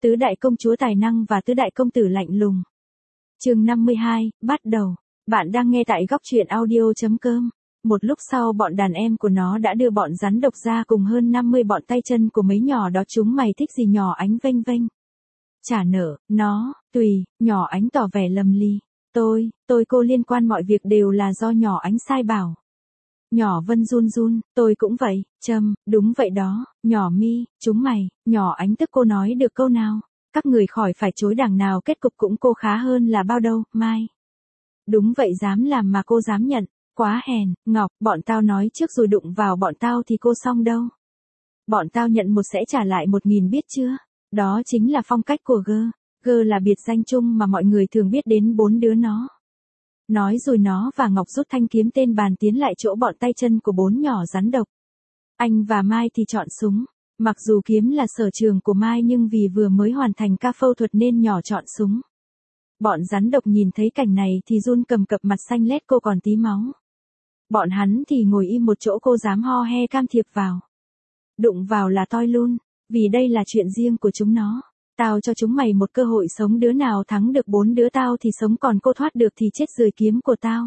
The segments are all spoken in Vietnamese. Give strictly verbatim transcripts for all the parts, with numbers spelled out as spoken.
Tứ đại công chúa tài năng và tứ đại công tử lạnh lùng. Chương năm mươi hai, bắt đầu. Bạn đang nghe tại góc truyện audio chấm com. Một lúc sau bọn đàn em của nó đã đưa bọn rắn độc ra cùng hơn năm mươi bọn tay chân của mấy nhỏ đó. Chúng mày thích gì nhỏ ánh vênh vênh. Trả nợ, nó, tùy, nhỏ ánh tỏ vẻ lầm ly. Tôi, tôi cô liên quan mọi việc đều là do nhỏ ánh sai bảo. Nhỏ Vân run run, tôi cũng vậy, Trâm, đúng vậy đó, nhỏ Mi, chúng mày, nhỏ ánh tức cô nói được câu nào. Các người khỏi phải chối đằng nào kết cục cũng cô khá hơn là bao đâu, Mai. Đúng vậy dám làm mà cô dám nhận, quá hèn, Ngọc, bọn tao nói trước rồi đụng vào bọn tao thì cô xong đâu. Bọn tao nhận một sẽ trả lại một nghìn biết chưa, đó chính là phong cách của G, G là biệt danh chung mà mọi người thường biết đến bốn đứa nó. Nói rồi nó và Ngọc rút thanh kiếm tên bàn tiến lại chỗ bọn tay chân của bốn nhỏ rắn độc. Anh và Mai thì chọn súng. Mặc dù kiếm là sở trường của Mai nhưng vì vừa mới hoàn thành ca phẫu thuật nên nhỏ chọn súng. Bọn rắn độc nhìn thấy cảnh này thì run cầm cập mặt xanh lét cô còn tí máu. Bọn hắn thì ngồi im một chỗ cô dám ho he can thiệp vào. Đụng vào là toi luôn, vì đây là chuyện riêng của chúng nó. Tao cho chúng mày một cơ hội sống, đứa nào thắng được bốn đứa tao thì sống, còn cô thoát được thì chết dưới kiếm của tao.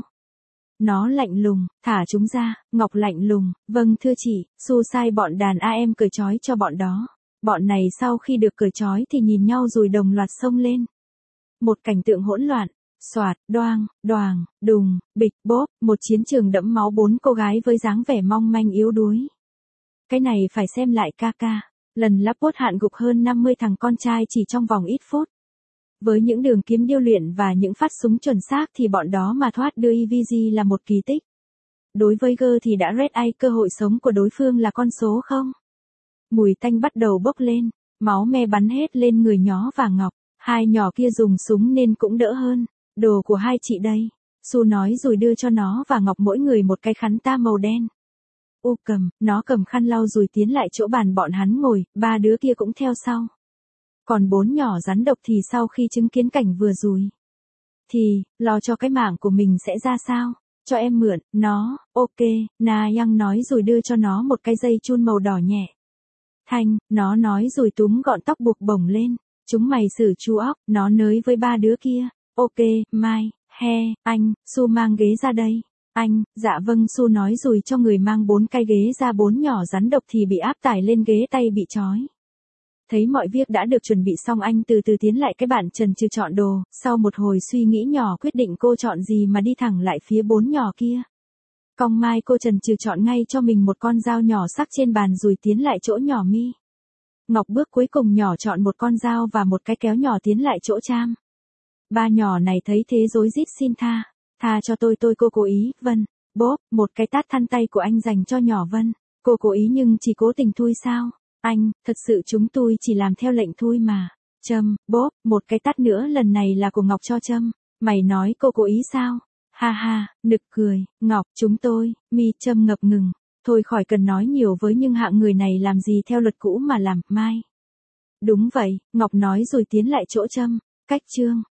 Nó lạnh lùng, thả chúng ra. Ngọc lạnh lùng, vâng thưa chị, xu sai bọn đàn a em cởi trói cho bọn đó. Bọn này sau khi được cởi trói thì nhìn nhau rồi đồng loạt xông lên. Một cảnh tượng hỗn loạn, xoạt, đoang, đoàng, đùng, bịch, bốp, một chiến trường đẫm máu, bốn cô gái với dáng vẻ mong manh yếu đuối. Cái này phải xem lại ca ca. Lần lắp bốt hạn gục hơn năm mươi thằng con trai chỉ trong vòng ít phút. Với những đường kiếm điêu luyện và những phát súng chuẩn xác thì bọn đó mà thoát đưa e vê giê là một kỳ tích. Đối với G thì đã red eye, cơ hội sống của đối phương là con số không. Mùi tanh bắt đầu bốc lên, máu me bắn hết lên người Nhó và Ngọc. Hai nhỏ kia dùng súng nên cũng đỡ hơn. Đồ của hai chị đây. Su nói rồi đưa cho nó và Ngọc mỗi người một cái khăn ta màu đen. U cầm, nó cầm khăn lau rồi tiến lại chỗ bàn bọn hắn ngồi, ba đứa kia cũng theo sau. Còn bốn nhỏ rắn độc thì sau khi chứng kiến cảnh vừa rồi thì, lo cho cái mạng của mình sẽ ra sao. Cho em mượn, nó, ok, Na Yang nói rồi đưa cho nó một cái dây chun màu đỏ nhẹ. Thanh, nó nói rồi túm gọn tóc buộc bổng lên. Chúng mày xử chú óc, nó nới với ba đứa kia. Ok, Mai, he, anh, Su mang ghế ra đây. Anh, dạ vâng, Su nói rồi cho người mang bốn cái ghế ra. Bốn nhỏ rắn độc thì bị áp tải lên ghế, tay bị trói. Thấy mọi việc đã được chuẩn bị xong, anh từ từ tiến lại cái bàn chần chừ chọn đồ. Sau một hồi suy nghĩ nhỏ quyết định cô chọn gì mà đi thẳng lại phía bốn nhỏ kia. Cong Mai cô chần chừ chọn ngay cho mình một con dao nhỏ sắc trên bàn rồi tiến lại chỗ nhỏ Mi. Ngọc bước cuối cùng, nhỏ chọn một con dao và một cái kéo nhỏ tiến lại chỗ Tram. Ba nhỏ này thấy thế rối rít xin tha. Tha cho tôi, tôi cô cố ý, Vân. Bốp, một cái tát thăn tay của anh dành cho nhỏ Vân. Cô cố ý nhưng chỉ cố tình thôi sao? Anh, thật sự chúng tôi chỉ làm theo lệnh thôi mà. Trâm, bốp, một cái tát nữa, lần này là của Ngọc cho Trâm. Mày nói cô cố ý sao? Ha ha, nực cười. Ngọc, chúng tôi, Mi. Trâm ngập ngừng. Thôi khỏi cần nói nhiều với nhưng hạng người này làm gì theo luật cũ mà làm, Mai. Đúng vậy, Ngọc nói rồi tiến lại chỗ Trâm. Cách chương.